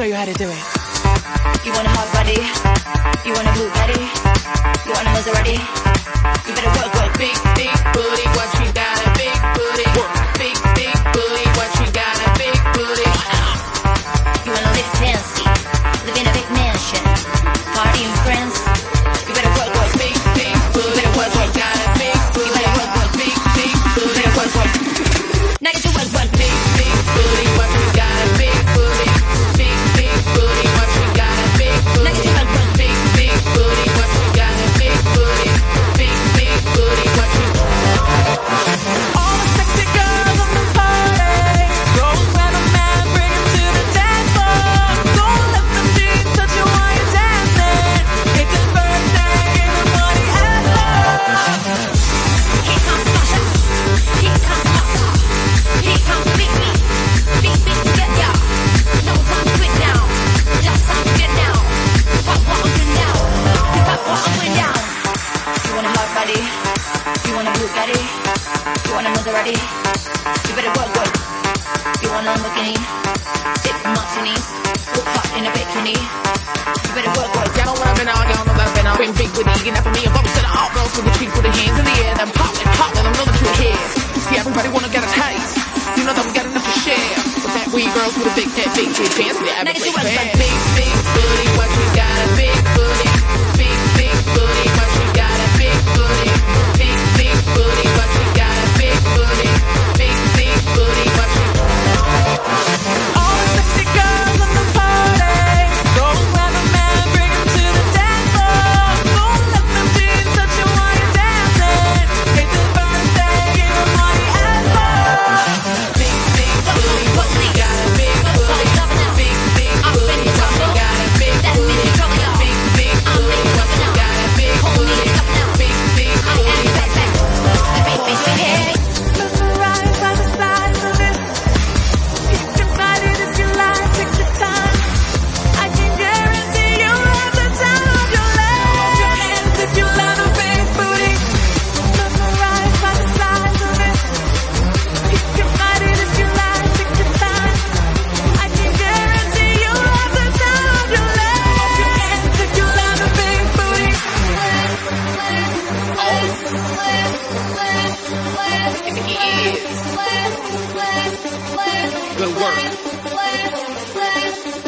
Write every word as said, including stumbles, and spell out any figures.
you how to do it. You want a hot body? You want a Bugatti? You want a Maserati? You better work, work. Big, big booty, what you got a big booty. Big, big booty, what you got a big booty. You wanna live fancy, live in a big mansion, party in France. You better work, work. Big, big booty, what you got a big booty. You better work, work. Big, big booty, You better work, work. Now get to work, work. Big, big booty, what you got a big booty. Big, big booty, what you got a big Now get booty. to work, work. Big, big booty, what you got a big booty. Big, big booty, what you. All the sexy girls on the party, go grab a man, bring him to the dance floor. Don't let them jeans touch you while you're dancing. It's his birthday, give him what he asked for. Here comes Sasha, here comes Massa, here comes Big Me, Big Big get ya. No time to quit now, just time to get down. Pop what I'm doing now, pick up what I'm putting down. You want a hot body? You want a Bugatti? You want a Maserati? You better work, work. You want a Lamborghini? Dip martinis, look hot in a bikini. You better work, work. Y'all know what I've been on, y'all know that I've been on. Been big with it, enough for me. And bubbles to the hot girls with the cheeks with the hands in the air. Then pop it, pop it, I'm know that you're here. See, everybody wanna get a taste. You know that we got enough to share. So fat weed girls with a big head, big titty pants, the average Now get to work, fan. work. Big, big booty, what you got a big booty. Big, big booty, what you got a big booty. Big, big booty, what you got a big booty. Big, big booty, what you. All the sexy girls on the party, go grab a man, bring him to the dance floor. Don't let them jeans touch you while you're dancing. It's his birthday, give him what he asked for. Big, big booty, what you got a big booty. Big, big booty, what you got a big booty. Big, big booty, what you got a big booty. Big, big booty, what you. Mesmerized by the size of it. You can find it if you like, take your time. I can guarantee you'll have the time of your life. Your hands if you love a big booty. Mesmerized by the size of it. You can find it if you like, take your time. I can guarantee you'll have the time of your life. Your hands if you love a big booty. If he is, good work.